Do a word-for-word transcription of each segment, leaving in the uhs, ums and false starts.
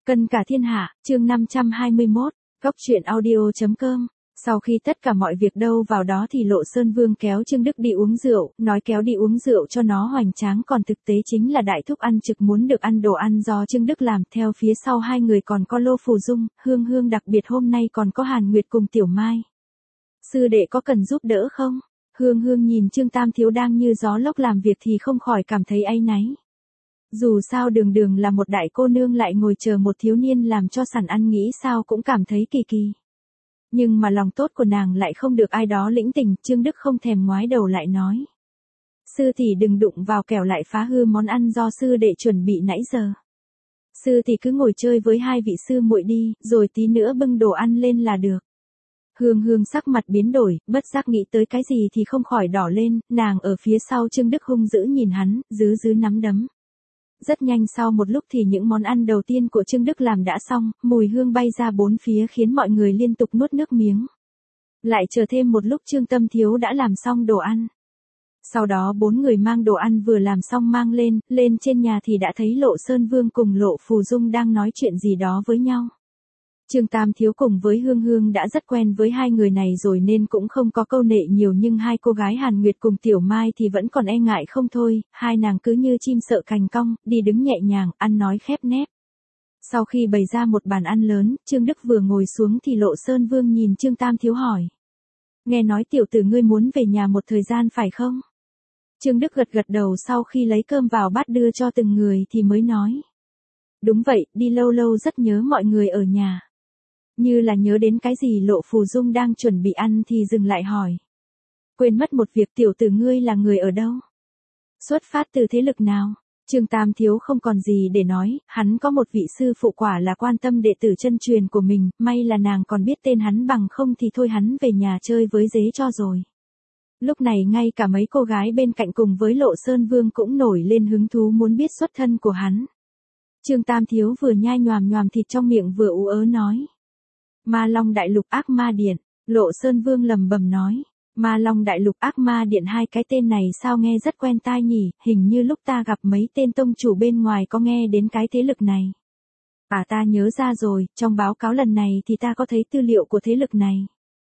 Cân cả thiên hạ, chương năm trăm hai mươi mốt, góc truyện audio.com. Sau khi tất cả mọi việc đâu vào đó thì Lộ Sơn Vương kéo Trương Đức đi uống rượu, nói kéo đi uống rượu cho nó hoành tráng, còn thực tế chính là đại thúc ăn trực muốn được ăn đồ ăn do Trương Đức làm. Theo phía sau hai người còn có Lô Phù Dung, Hương Hương, đặc biệt hôm nay còn có Hàn Nguyệt cùng Tiểu Mai. Sư đệ có cần giúp đỡ không? Hương Hương nhìn Trương Tam Thiếu đang như gió lốc làm việc thì không khỏi cảm thấy áy náy. Dù sao đường đường là một đại cô nương lại ngồi chờ một thiếu niên làm cho sẵn ăn, nghĩ sao cũng cảm thấy kỳ kỳ. Nhưng mà lòng tốt của nàng lại không được ai đó lĩnh tình. Trương Đức không thèm ngoái đầu lại nói: sư tỷ đừng đụng vào kẻo lại phá hư món ăn do sư đệ chuẩn bị nãy giờ. Sư tỷ cứ ngồi chơi với hai vị sư muội đi, rồi tí nữa bưng đồ ăn lên là được. Hương Hương sắc mặt biến đổi, bất giác nghĩ tới cái gì thì không khỏi đỏ lên. Nàng ở phía sau Trương Đức hung dữ nhìn hắn, dứ dứ nắm đấm. Rất nhanh sau một lúc thì những món ăn đầu tiên của Trương Đức làm đã xong, mùi hương bay ra bốn phía khiến mọi người liên tục nuốt nước miếng. Lại chờ thêm một lúc Trương Tâm Thiếu đã làm xong đồ ăn. Sau đó bốn người mang đồ ăn vừa làm xong mang lên, lên trên nhà thì đã thấy Lộ Sơn Vương cùng Lộ Phù Dung đang nói chuyện gì đó với nhau. Trương Tam Thiếu cùng với Hương Hương đã rất quen với hai người này rồi nên cũng không có câu nệ nhiều, nhưng hai cô gái Hàn Nguyệt cùng Tiểu Mai thì vẫn còn e ngại không thôi. Hai nàng cứ như chim sợ cành cong, đi đứng nhẹ nhàng, ăn nói khép nép. Sau khi bày ra một bàn ăn lớn, Trương Đức vừa ngồi xuống thì Lộ Sơn Vương nhìn Trương Tam Thiếu hỏi: nghe nói tiểu tử ngươi muốn về nhà một thời gian phải không? Trương Đức gật gật đầu, sau khi lấy cơm vào bát đưa cho từng người thì mới nói: đúng vậy, đi lâu lâu rất nhớ mọi người ở nhà. Như là nhớ đến cái gì, Lộ Phù Dung đang chuẩn bị ăn thì dừng lại hỏi: quên mất một việc, tiểu tử ngươi là người ở đâu? Xuất phát từ thế lực nào? Trương Tam Thiếu không còn gì để nói, hắn có một vị sư phụ quả là quan tâm đệ tử chân truyền của mình, may là nàng còn biết tên hắn, bằng không thì thôi hắn về nhà chơi với dế cho rồi. Lúc này ngay cả mấy cô gái bên cạnh cùng với Lộ Sơn Vương cũng nổi lên hứng thú muốn biết xuất thân của hắn. Trương Tam Thiếu vừa nhai nhoàm nhoàm thịt trong miệng vừa ú ớ nói: Ma Long Đại Lục Ác Ma Điện. Lộ Sơn Vương lầm bầm nói: Ma Long Đại Lục Ác Ma Điện, hai cái tên này sao nghe rất quen tai nhỉ, hình như lúc ta gặp mấy tên tông chủ bên ngoài có nghe đến cái thế lực này. À, ta nhớ ra rồi, trong báo cáo lần này thì ta có thấy tư liệu của thế lực này.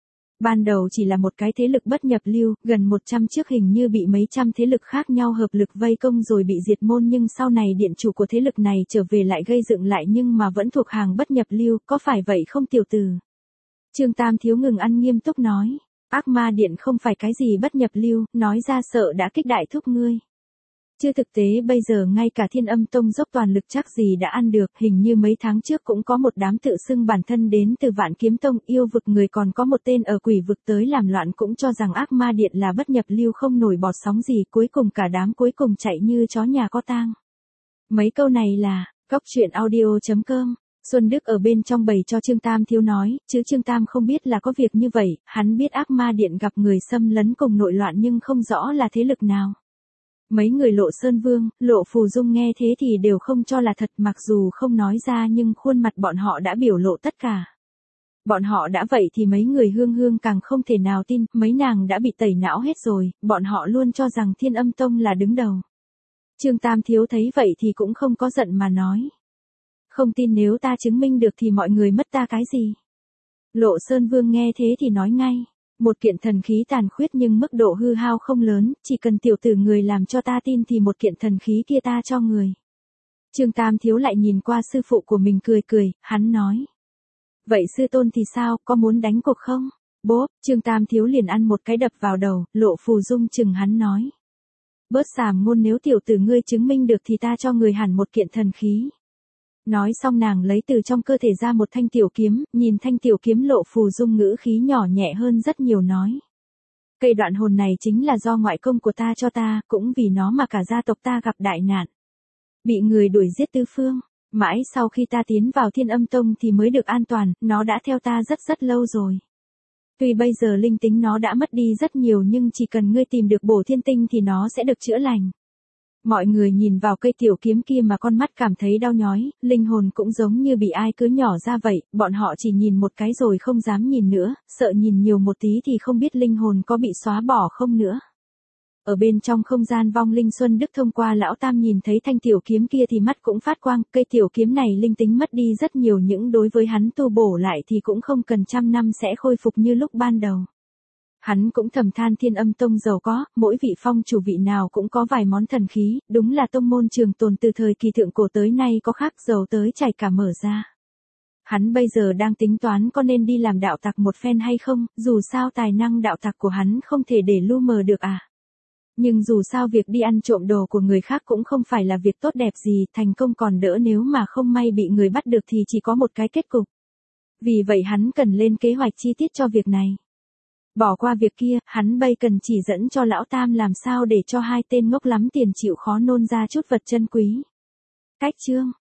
Ban đầu chỉ là một cái thế lực bất nhập lưu, gần một trăm trước hình như bị mấy trăm thế lực khác nhau hợp lực vây công rồi bị diệt môn, nhưng sau này điện chủ của thế lực này trở về lại gây dựng lại nhưng mà vẫn thuộc hàng bất nhập lưu, có phải vậy không tiểu tử? Trương Tam Thiếu ngừng ăn nghiêm túc nói: Ác Ma Điện không phải cái gì bất nhập lưu, nói ra sợ đã kích đại thúc ngươi. Chứ thực tế bây giờ ngay cả Thiên Âm Tông dốc toàn lực chắc gì đã ăn được, hình như mấy tháng trước cũng có một đám tự xưng bản thân đến từ Vạn Kiếm Tông, yêu vực người, còn có một tên ở quỷ vực tới làm loạn cũng cho rằng Ác Ma Điện là bất nhập lưu không nổi bọt sóng gì, cuối cùng cả đám cuối cùng chạy như chó nhà có tang. Mấy câu này là góc truyện audio.com. Xuân Đức ở bên trong bày cho Trương Tam Thiếu nói, chứ Trương Tam không biết là có việc như vậy, hắn biết Ác Ma Điện gặp người xâm lấn cùng nội loạn nhưng không rõ là thế lực nào. Mấy người Lộ Sơn Vương, Lộ Phù Dung nghe thế thì đều không cho là thật, mặc dù không nói ra nhưng khuôn mặt bọn họ đã biểu lộ tất cả. Bọn họ đã vậy thì mấy người Hương Hương càng không thể nào tin, mấy nàng đã bị tẩy não hết rồi, bọn họ luôn cho rằng Thiên Âm Tông là đứng đầu. Trương Tam Thiếu thấy vậy thì cũng không có giận mà nói: không tin, nếu ta chứng minh được thì mọi người mất ta cái gì? Lộ Sơn Vương nghe thế thì nói ngay: một kiện thần khí tàn khuyết nhưng mức độ hư hao không lớn, chỉ cần tiểu tử người làm cho ta tin thì một kiện thần khí kia ta cho người. Trương Tam Thiếu lại nhìn qua sư phụ của mình cười cười, hắn nói: vậy sư tôn thì sao, có muốn đánh cuộc không? Bốp, Trương Tam Thiếu liền ăn một cái đập vào đầu. Lộ Phù Dung chừng hắn nói: bớt xàm ngôn, nếu tiểu tử ngươi chứng minh được thì ta cho người hẳn một kiện thần khí. Nói xong nàng lấy từ trong cơ thể ra một thanh tiểu kiếm, nhìn thanh tiểu kiếm Lộ Phù Dung ngữ khí nhỏ nhẹ hơn rất nhiều nói: cây đoạn hồn này chính là do ngoại công của ta cho ta, cũng vì nó mà cả gia tộc ta gặp đại nạn. Bị người đuổi giết tứ phương, mãi sau khi ta tiến vào Thiên Âm Tông thì mới được an toàn, nó đã theo ta rất rất lâu rồi. Tuy bây giờ linh tính nó đã mất đi rất nhiều nhưng chỉ cần ngươi tìm được bổ thiên tinh thì nó sẽ được chữa lành. Mọi người nhìn vào cây tiểu kiếm kia mà con mắt cảm thấy đau nhói, linh hồn cũng giống như bị ai cứ nhỏ ra vậy, bọn họ chỉ nhìn một cái rồi không dám nhìn nữa, sợ nhìn nhiều một tí thì không biết linh hồn có bị xóa bỏ không nữa. Ở bên trong không gian vong linh Xuân Đức thông qua lão tam nhìn thấy thanh tiểu kiếm kia thì mắt cũng phát quang, cây tiểu kiếm này linh tính mất đi rất nhiều những đối với hắn tu bổ lại thì cũng không cần trăm năm sẽ khôi phục như lúc ban đầu. Hắn cũng thầm than Thiên Âm Tông giàu có, mỗi vị phong chủ vị nào cũng có vài món thần khí, đúng là tông môn trường tồn từ thời kỳ thượng cổ tới nay có khác giàu tới chảy cả mở ra. Hắn bây giờ đang tính toán có nên đi làm đạo tặc một phen hay không, dù sao tài năng đạo tặc của hắn không thể để lu mờ được à. Nhưng dù sao việc đi ăn trộm đồ của người khác cũng không phải là việc tốt đẹp gì, thành công còn đỡ nếu mà không may bị người bắt được thì chỉ có một cái kết cục. Vì vậy hắn cần lên kế hoạch chi tiết cho việc này. Bỏ qua việc kia, hắn bây cần chỉ dẫn cho lão tam làm sao để cho hai tên ngốc lắm tiền chịu khó nôn ra chút vật chân quý. Cách chương